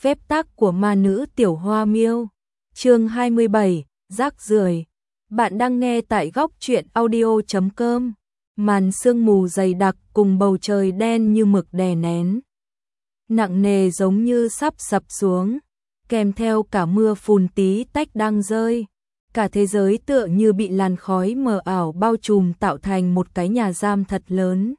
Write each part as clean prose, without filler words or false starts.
Phép tắc của ma nữ Tiểu Hoa Miêu. Chương 27, rác rưởi. Bạn đang nghe tại góc truyện audio.com. Màn sương mù dày đặc cùng bầu trời đen như mực đè nén, nặng nề giống như sắp sập xuống, kèm theo cả mưa phùn tí tách đang rơi. Cả thế giới tựa như bị làn khói mờ ảo bao trùm tạo thành một cái nhà giam thật lớn.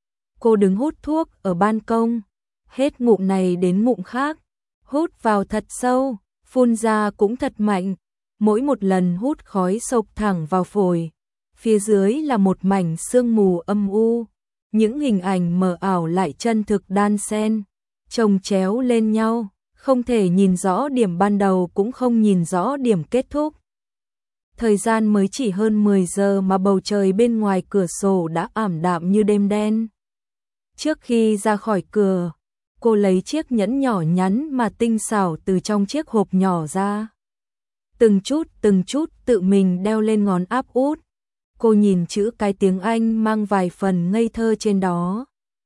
Cô đứng hút thuốc ở ban công, hết ngụm này đến ngụm khác, hút vào thật sâu, phun ra cũng thật mạnh, mỗi một lần hút khói xộc thẳng vào phổi. Phía dưới là một mảnh sương mù âm u, những hình ảnh mờ ảo lại chân thực đan xen, chồng chéo lên nhau, không thể nhìn rõ điểm ban đầu cũng không nhìn rõ điểm kết thúc. Thời gian mới chỉ hơn 10 giờ mà bầu trời bên ngoài cửa sổ đã ảm đạm như đêm đen. Trước khi ra khỏi cửa, cô lấy chiếc nhẫn nhỏ nhắn mà tinh xảo từ trong chiếc hộp nhỏ ra. Từng chút tự mình đeo lên ngón áp út. Cô nhìn chữ cái tiếng Anh mang vài phần ngây thơ trên đó.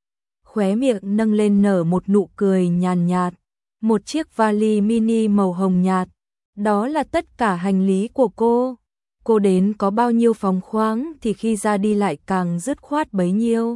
Khóe miệng nâng lên nở một nụ cười nhàn nhạt. Một chiếc vali mini màu hồng nhạt. Đó là tất cả hành lý của cô. Cô đến có bao nhiêu phóng khoáng thì khi ra đi lại càng dứt khoát bấy nhiêu.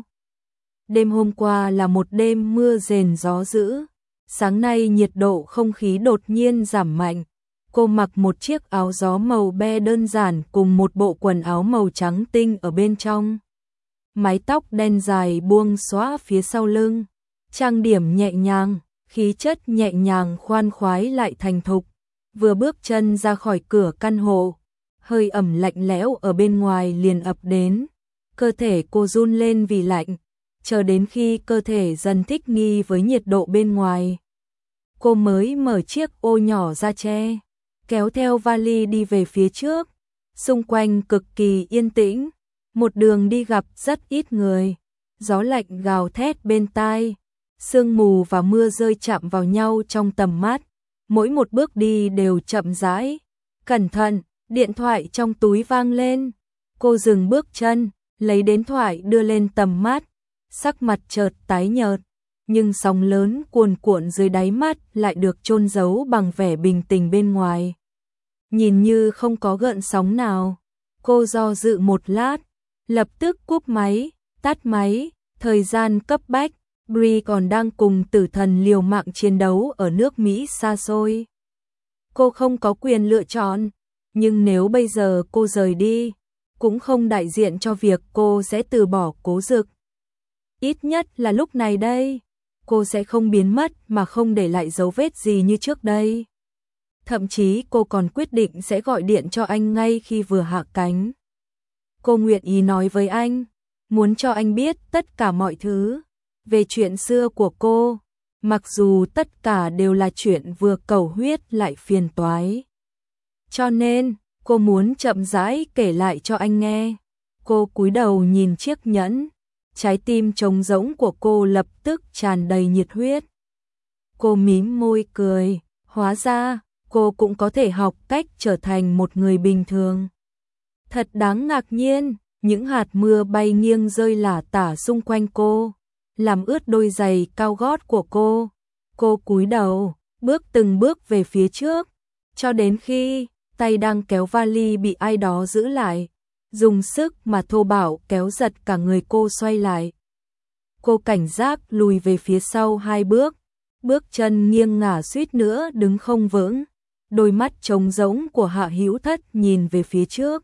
Đêm hôm qua là một đêm mưa rền gió dữ. Sáng nay nhiệt độ không khí đột nhiên giảm mạnh. Cô mặc một chiếc áo gió màu be đơn giản cùng một bộ quần áo màu trắng tinh ở bên trong. Mái tóc đen dài buông xõa phía sau lưng. Trang điểm nhẹ nhàng, khí chất nhẹ nhàng khoan khoái lại thành thục. Vừa bước chân ra khỏi cửa căn hộ, hơi ẩm lạnh lẽo ở bên ngoài liền ập đến. Cơ thể cô run lên vì lạnh, chờ đến khi cơ thể dần thích nghi với nhiệt độ bên ngoài. Cô mới mở chiếc ô nhỏ ra che, kéo theo vali đi về phía trước. Xung quanh cực kỳ yên tĩnh, một đường đi gặp rất ít người. Gió lạnh gào thét bên tai, sương mù và mưa rơi chạm vào nhau trong tầm mắt. Mỗi một bước đi đều chậm rãi, cẩn thận, điện thoại trong túi vang lên. Cô dừng bước chân, lấy điện thoại đưa lên tầm mắt, sắc mặt chợt tái nhợt, nhưng sóng lớn cuồn cuộn dưới đáy mắt lại được chôn giấu bằng vẻ bình tĩnh bên ngoài. Nhìn như không có gợn sóng nào. Cô do dự một lát, lập tức cúp máy, tắt máy. Thời gian cấp bách, Brie còn đang cùng tử thần liều mạng chiến đấu ở nước Mỹ xa xôi. Cô không có quyền lựa chọn, nhưng nếu bây giờ cô rời đi, cũng không đại diện cho việc cô sẽ từ bỏ Cố Dực. Ít nhất là lúc này đây, cô sẽ không biến mất mà không để lại dấu vết gì như trước đây. Thậm chí cô còn quyết định sẽ gọi điện cho anh ngay khi vừa hạ cánh. Cô nguyện ý nói với anh, muốn cho anh biết tất cả mọi thứ về chuyện xưa của cô, mặc dù tất cả đều là chuyện vừa cầu huyết lại phiền toái. Cho nên, cô muốn chậm rãi kể lại cho anh nghe. Cô cúi đầu nhìn chiếc nhẫn, trái tim trống rỗng của cô lập tức tràn đầy nhiệt huyết. Cô mím môi cười, hóa ra cô cũng có thể học cách trở thành một người bình thường. Thật đáng ngạc nhiên, những hạt mưa bay nghiêng rơi lả tả xung quanh cô, làm ướt đôi giày cao gót của cô. Cô cúi đầu, bước từng bước về phía trước, cho đến khi tay đang kéo vali bị ai đó giữ lại, dùng sức mà thô bạo kéo giật cả người cô xoay lại. Cô cảnh giác lùi về phía sau 2 bước, bước chân nghiêng ngả suýt nữa đứng không vững. Đôi mắt trống rỗng của Hạ Hữu Thất nhìn về phía trước.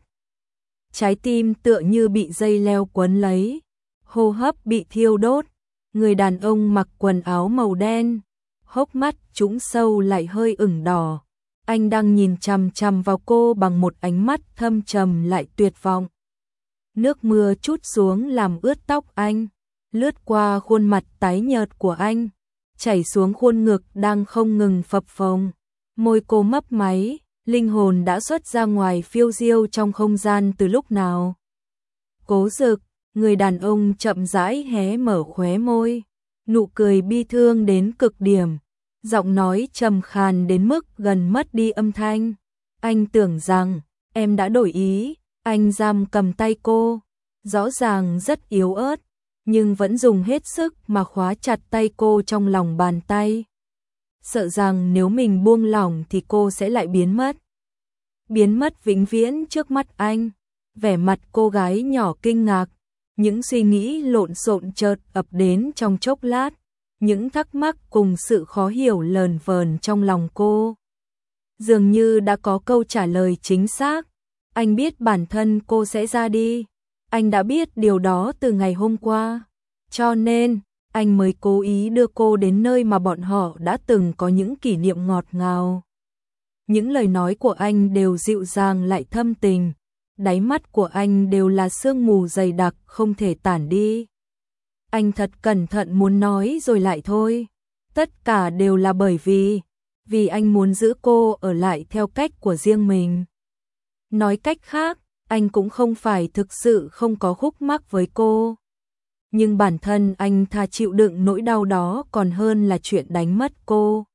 Trái tim tựa như bị dây leo quấn lấy, hô hấp bị thiêu đốt. Người đàn ông mặc quần áo màu đen, hốc mắt trũng sâu lại hơi ửng đỏ. Anh đang nhìn chằm chằm vào cô bằng một ánh mắt thâm trầm lại tuyệt vọng. Nước mưa trút xuống làm ướt tóc anh, lướt qua khuôn mặt tái nhợt của anh, chảy xuống khuôn ngực đang không ngừng phập phồng. Môi cô mấp máy, linh hồn đã xuất ra ngoài phiêu diêu trong không gian từ lúc nào. Cố Dực, người đàn ông chậm rãi hé mở khóe môi, nụ cười bi thương đến cực điểm, giọng nói trầm khàn đến mức gần mất đi âm thanh. Anh tưởng rằng em đã đổi ý. Anh giam cầm tay cô, rõ ràng rất yếu ớt, nhưng vẫn dùng hết sức mà khóa chặt tay cô trong lòng bàn tay. sợ rằng nếu mình buông lỏng thì cô sẽ lại biến mất vĩnh viễn trước mắt anh. Vẻ mặt cô gái nhỏ kinh ngạc, những suy nghĩ lộn xộn chợt ập đến trong chốc lát, những thắc mắc cùng sự khó hiểu lờn vờn trong lòng cô. Dường như đã có câu trả lời chính xác, anh biết bản thân cô sẽ ra đi, anh đã biết điều đó từ ngày hôm qua, cho nên anh mới cố ý đưa cô đến nơi mà bọn họ đã từng có những kỷ niệm ngọt ngào. Những lời nói của anh đều dịu dàng lại thâm tình, đáy mắt của anh đều là sương mù dày đặc không thể tản đi. Anh thật cẩn thận muốn nói rồi lại thôi, tất cả đều là bởi vì anh muốn giữ cô ở lại theo cách của riêng mình. Nói cách khác, anh cũng không phải thực sự không có khúc mắc với cô. Nhưng bản thân anh thà chịu đựng nỗi đau đó còn hơn là chuyện đánh mất cô.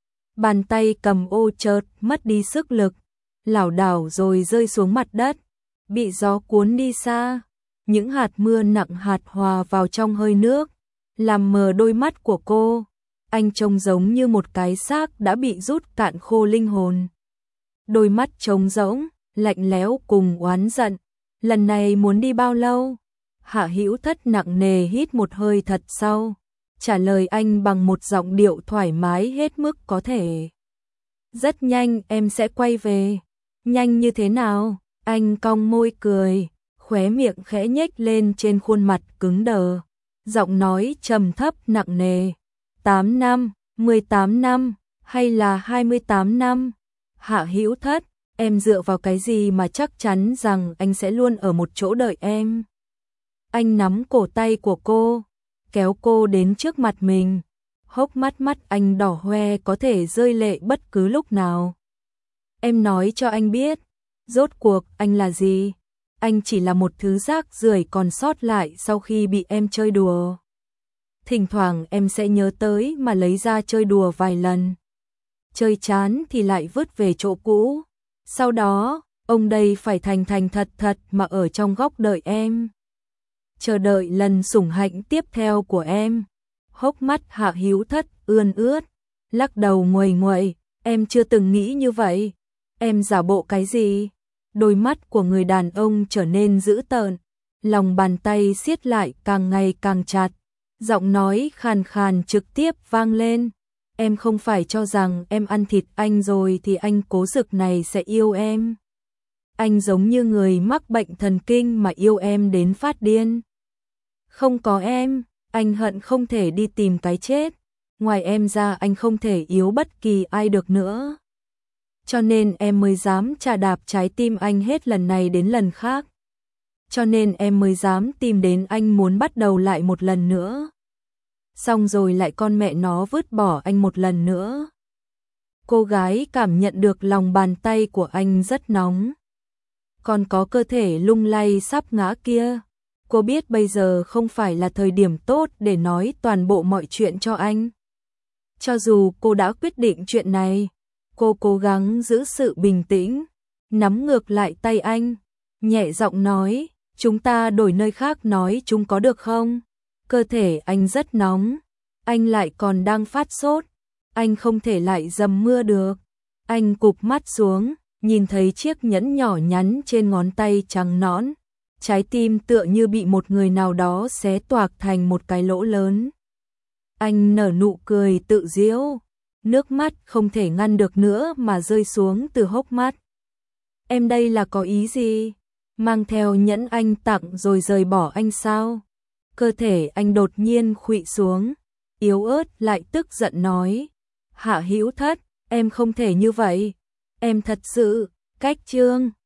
Bàn tay cầm ô chợt mất đi sức lực, lảo đảo rồi rơi xuống mặt đất, bị gió cuốn đi xa. Những hạt mưa nặng hạt hòa vào trong hơi nước, làm mờ đôi mắt của cô. Anh trông giống như một cái xác đã bị rút cạn khô linh hồn. Đôi mắt trống rỗng, lạnh lẽo cùng oán giận. Lần này muốn đi bao lâu? Hạ Hữu Thất nặng nề hít một hơi thật sâu, trả lời anh bằng một giọng điệu thoải mái hết mức có thể. Rất nhanh em sẽ quay về. Nhanh như thế nào? Anh cong môi cười, khóe miệng khẽ nhếch lên trên khuôn mặt cứng đờ. Giọng nói trầm thấp nặng nề. 8 năm, 18 năm, hay là 28 năm? Hạ Hữu Thất, em dựa vào cái gì mà chắc chắn rằng anh sẽ luôn ở một chỗ đợi em? Anh nắm cổ tay của cô, kéo cô đến trước mặt mình. Hốc mắt anh đỏ hoe có thể rơi lệ bất cứ lúc nào. Em nói cho anh biết, rốt cuộc anh là gì? Anh chỉ là một thứ rác rưởi còn sót lại sau khi bị em chơi đùa. Thỉnh thoảng em sẽ nhớ tới mà lấy ra chơi đùa vài lần. Chơi chán thì lại vứt về chỗ cũ. Sau đó, ông đây phải thành thật mà ở trong góc đợi em. Chờ đợi lần sủng hạnh tiếp theo của em. Hốc mắt Hạ Hữu Thất ươn ướt, lắc đầu nguầy nguậy, em chưa từng nghĩ như vậy. Em giả bộ cái gì? Đôi mắt của người đàn ông trở nên dữ tợn, lòng bàn tay siết lại càng ngày càng chặt, giọng nói khàn khàn trực tiếp vang lên. Em không phải cho rằng em ăn thịt anh rồi thì anh cố dực này sẽ yêu em. Anh giống như người mắc bệnh thần kinh mà yêu em đến phát điên. Không có em, anh hận không thể đi tìm cái chết. Ngoài em ra anh không thể yếu bất kỳ ai được nữa. Cho nên em mới dám chà đạp trái tim anh hết lần này đến lần khác. Cho nên em mới dám tìm đến anh muốn bắt đầu lại một lần nữa. Xong rồi lại con mẹ nó vứt bỏ anh một lần nữa. Cô gái cảm nhận được lòng bàn tay của anh rất nóng. Còn có cơ thể lung lay sắp ngã kia. Cô biết bây giờ không phải là thời điểm tốt để nói toàn bộ mọi chuyện cho anh. Cho dù cô đã quyết định chuyện này, cô cố gắng giữ sự bình tĩnh, nắm ngược lại tay anh, nhẹ giọng nói, chúng ta đổi nơi khác nói chúng có được không? Cơ thể anh rất nóng, anh lại còn đang phát sốt, anh không thể lại dầm mưa được. Anh cụp mắt xuống, nhìn thấy chiếc nhẫn nhỏ nhắn trên ngón tay trắng nõn, trái tim tựa như bị một người nào đó xé toạc thành một cái lỗ lớn. Anh nở nụ cười tự giễu, nước mắt không thể ngăn được nữa mà rơi xuống từ hốc mắt. Em đây là có ý gì? Mang theo nhẫn anh tặng rồi rời bỏ anh sao? Cơ thể anh đột nhiên khuỵu xuống, yếu ớt lại tức giận nói. Hạ Hữu Thất, em không thể như vậy. Em thật sự, cách chương